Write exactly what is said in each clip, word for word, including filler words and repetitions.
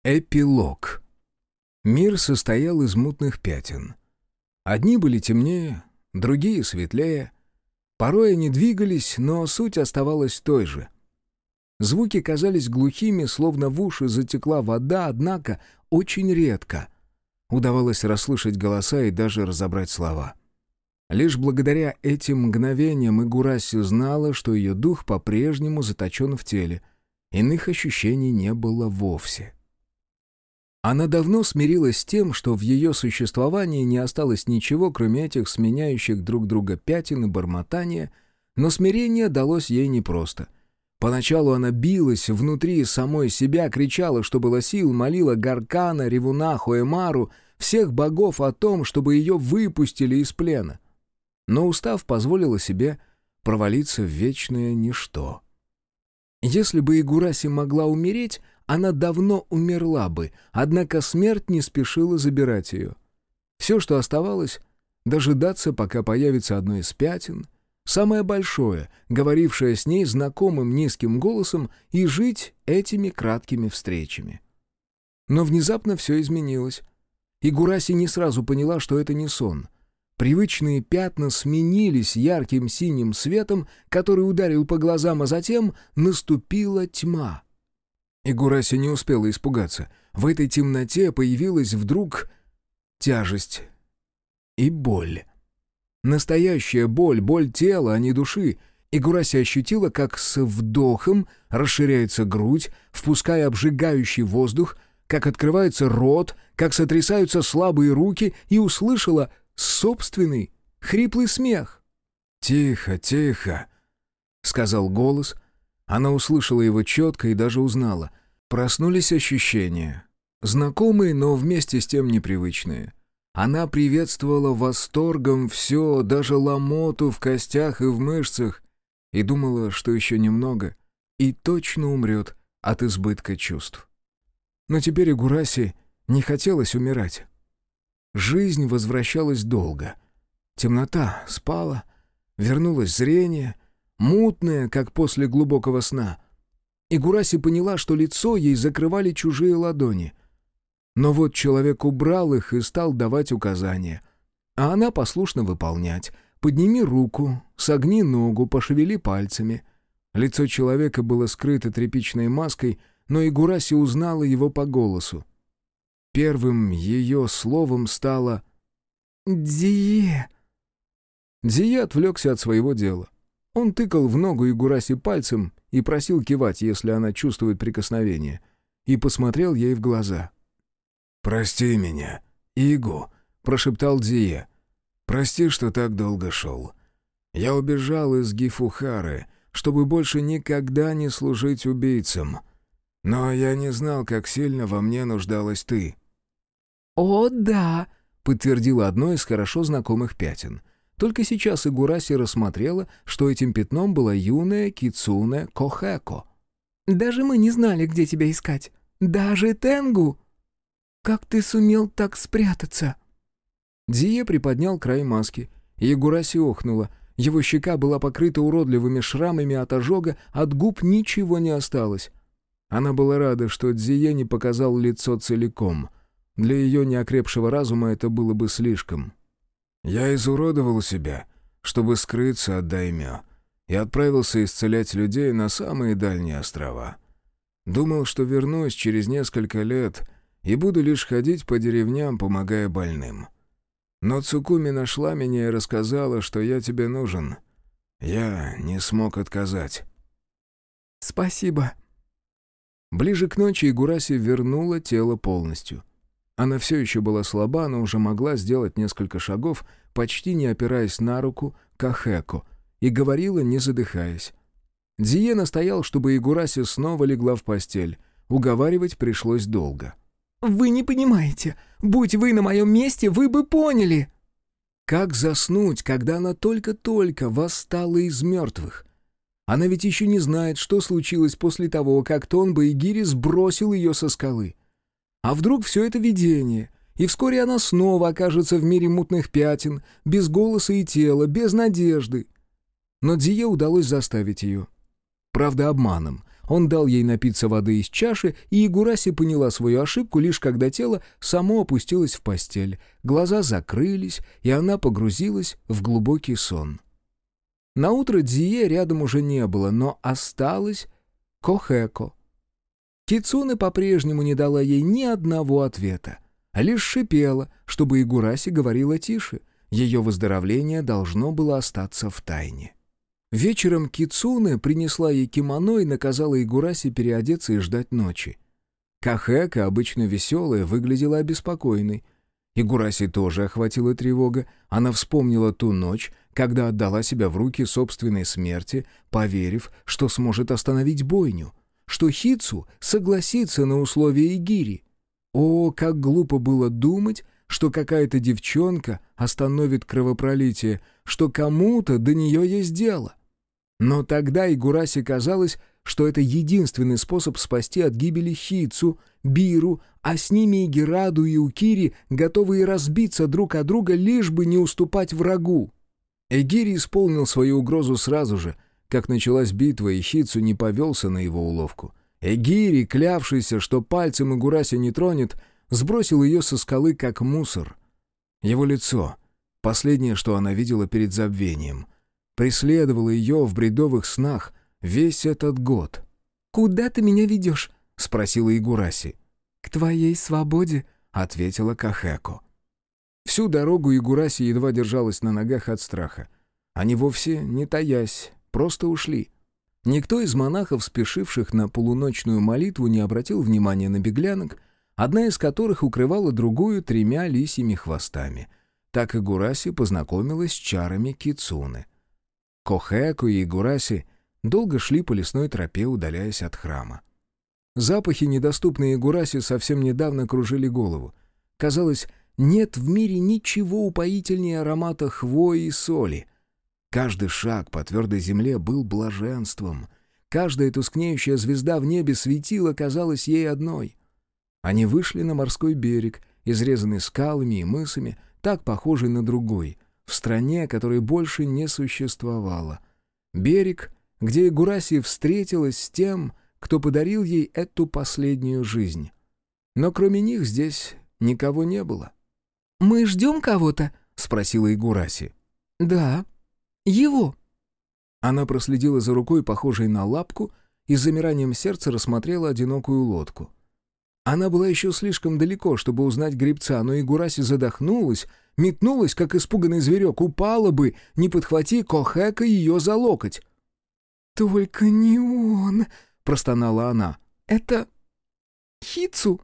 Эпилог. Мир состоял из мутных пятен. Одни были темнее, другие светлее. Порой они двигались, но суть оставалась той же. Звуки казались глухими, словно в уши затекла вода, однако очень редко удавалось расслышать голоса и даже разобрать слова. Лишь благодаря этим мгновениям Игураси знала, что ее дух по-прежнему заточен в теле. Иных ощущений не было вовсе. Она давно смирилась с тем, что в ее существовании не осталось ничего, кроме этих сменяющих друг друга пятен и бормотания, но смирение далось ей непросто. Поначалу она билась внутри самой себя, кричала, что было сил, молила Гаркана, Ревуна, Хоэмару, всех богов о том, чтобы ее выпустили из плена. Но, устав, позволила себе провалиться в вечное ничто. Если бы Игураси могла умереть, она давно умерла бы, однако смерть не спешила забирать ее. Все, что оставалось, дожидаться, пока появится одно из пятен, самое большое, говорившее с ней знакомым низким голосом, и жить этими краткими встречами. Но внезапно все изменилось. Игураси не сразу поняла, что это не сон. Привычные пятна сменились ярким синим светом, который ударил по глазам, а затем наступила тьма. Игураси не успела испугаться. В этой темноте появилась вдруг тяжесть и боль. Настоящая боль, боль тела, а не души. Игураси ощутила, как с вдохом расширяется грудь, впуская обжигающий воздух, как открывается рот, как сотрясаются слабые руки, и услышала собственный хриплый смех. «Тихо, тихо», — сказал голос. Она услышала его четко и даже узнала. Проснулись ощущения. Знакомые, но вместе с тем непривычные. Она приветствовала восторгом все, даже ломоту в костях и в мышцах, и думала, что еще немного, и точно умрет от избытка чувств. Но теперь Игураси не хотелось умирать. Жизнь возвращалась долго. Темнота спала, вернулось зрение, мутное, как после глубокого сна. Игураси поняла, что лицо ей закрывали чужие ладони. Но вот человек убрал их и стал давать указания. А она послушно выполнять. «Подними руку, согни ногу, пошевели пальцами». Лицо человека было скрыто тряпичной маской, но Игураси узнала его по голосу. Первым ее словом стало «Дие». Дие отвлекся от своего дела. Он тыкал в ногу Игураси пальцем и просил кивать, если она чувствует прикосновение, и посмотрел ей в глаза. «Прости меня, Игу», — прошептал Дие. «Прости, что так долго шел. Я убежал из Гифухары, чтобы больше никогда не служить убийцам. Но я не знал, как сильно во мне нуждалась ты». «О, да», — подтвердило одно из хорошо знакомых пятен. Только сейчас Игураси рассмотрела, что этим пятном была юная Кицуне Кохэко. «Даже мы не знали, где тебя искать. Даже Тенгу. Как ты сумел так спрятаться?» Дие приподнял край маски, и Игураси охнула. Его щека была покрыта уродливыми шрамами от ожога, от губ ничего не осталось. Она была рада, что Дзие не показал лицо целиком. Для ее неокрепшего разума это было бы слишком. «Я изуродовал себя, чтобы скрыться от даймё, и отправился исцелять людей на самые дальние острова. Думал, что вернусь через несколько лет и буду лишь ходить по деревням, помогая больным. Но Цукуми нашла меня и рассказала, что я тебе нужен. Я не смог отказать». «Спасибо». Ближе к ночи Игураси вернула тело полностью. Она все еще была слаба, но уже могла сделать несколько шагов, почти не опираясь на руку Кахэко, и говорила, не задыхаясь. Дзие настоял, чтобы Игураси снова легла в постель. Уговаривать пришлось долго. «Вы не понимаете. Будь вы на моем месте, вы бы поняли». Как заснуть, когда она только-только восстала из мертвых? Она ведь еще не знает, что случилось после того, как Тонба и Гири сбросил ее со скалы. А вдруг все это видение, и вскоре она снова окажется в мире мутных пятен, без голоса и тела, без надежды. Но Дзие удалось заставить ее. Правда, обманом. Он дал ей напиться воды из чаши, и Игураси поняла свою ошибку, лишь когда тело само опустилось в постель, глаза закрылись, и она погрузилась в глубокий сон. Наутро Дзие рядом уже не было, но осталась Кохэко. Кицуне по-прежнему не дала ей ни одного ответа, а лишь шипела, чтобы Игураси говорила тише. Ее выздоровление должно было остаться в тайне. Вечером Кицуне принесла ей кимоно и наказала Игураси переодеться и ждать ночи. Кохэко, обычно веселая, выглядела обеспокоенной. Игураси тоже охватила тревога. Она вспомнила ту ночь, когда отдала себя в руки собственной смерти, поверив, что сможет остановить бойню, что Хитсу согласится на условия Игири. О, как глупо было думать, что какая-то девчонка остановит кровопролитие, что кому-то до нее есть дело. Но тогда Игураси казалось, что это единственный способ спасти от гибели Хитсу, Биру, а с ними и Гераду, и Укири, готовые разбиться друг от друга, лишь бы не уступать врагу. Эгири исполнил свою угрозу сразу же, как началась битва, и Хитсу не повелся на его уловку. Эгири, клявшийся, что пальцем Игураси не тронет, сбросил ее со скалы, как мусор. Его лицо, последнее, что она видела перед забвением, преследовало ее в бредовых снах весь этот год. «Куда ты меня ведешь?» — спросила Игураси. «К твоей свободе», — ответила Кохэко. Всю дорогу Игураси едва держалась на ногах от страха. Они вовсе не таясь, просто ушли. Никто из монахов, спешивших на полуночную молитву, не обратил внимания на беглянок, одна из которых укрывала другую тремя лисьими хвостами. Так Игураси познакомилась с чарами Кицуне. Кохэко и Игураси долго шли по лесной тропе, удаляясь от храма. Запахи, недоступные Игураси, совсем недавно кружили голову. Казалось, нет в мире ничего упоительнее аромата хвои и соли. Каждый шаг по твердой земле был блаженством. Каждая тускнеющая звезда в небе светила, казалась ей одной. Они вышли на морской берег, изрезанный скалами и мысами, так похожий на другой, в стране, которой больше не существовало. Берег, где Игураси встретилась с тем, кто подарил ей эту последнюю жизнь. Но кроме них здесь никого не было. «Мы ждем кого-то?» — спросила Игураси. «Да. Его». Она проследила за рукой, похожей на лапку, и с замиранием сердца рассмотрела одинокую лодку. Она была еще слишком далеко, чтобы узнать гребца, но Игураси задохнулась, метнулась, как испуганный зверек, упала бы, не подхвати Кохэко ее за локоть. «Только не он!» — простонала она. «Это Хитсу?»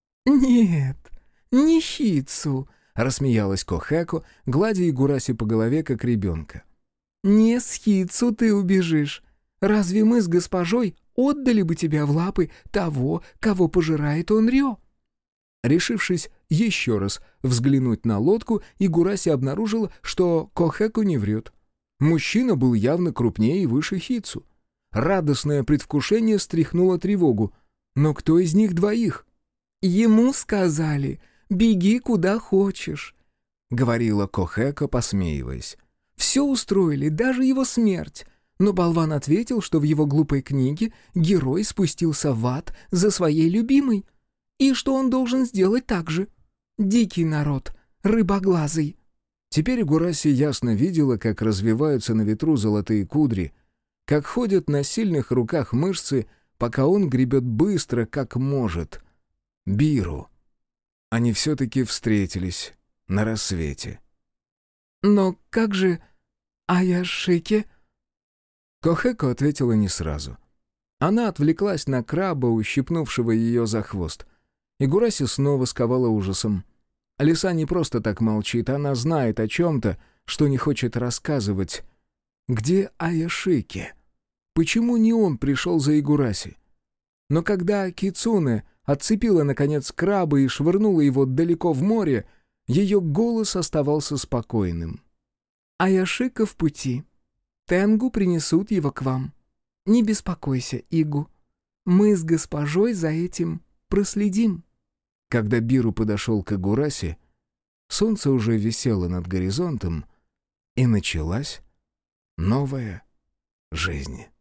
«Нет, не Хитсу!» — рассмеялась Кохэко, гладя Игураси по голове, как ребенка. «Не с Хитсу ты убежишь. Разве мы с госпожой отдали бы тебя в лапы того, кого пожирает Онрё?» Решившись еще раз взглянуть на лодку, Игураси обнаружила, что Кохэко не врет. Мужчина был явно крупнее и выше Хитсу. Радостное предвкушение стряхнуло тревогу. Но кто из них двоих? «Ему сказали, беги куда хочешь», — говорила Кохэко, посмеиваясь. «Все устроили, даже его смерть». Но болван ответил, что в его глупой книге герой спустился в ад за своей любимой, и что он должен сделать так же. Дикий народ, рыбоглазый. Теперь Игураси ясно видела, как развиваются на ветру золотые кудри, как ходят на сильных руках мышцы, пока он гребет быстро, как может. Биру. Они все-таки встретились на рассвете. «Но как же Аяшики?» Кохэко ответила не сразу. Она отвлеклась на краба, ущипнувшего ее за хвост. Игураси снова сковала ужасом. Лиса не просто так молчит, она знает о чем-то, что не хочет рассказывать. Где Аяшики? Почему не он пришел за Игураси? Но когда Кицуне отцепила, наконец, краба и швырнула его далеко в море, ее голос оставался спокойным. «Аяшика в пути. Тенгу принесут его к вам. Не беспокойся, Игу. Мы с госпожой за этим проследим». Когда Биру подошел к Игураси, солнце уже висело над горизонтом, и началась новая жизнь.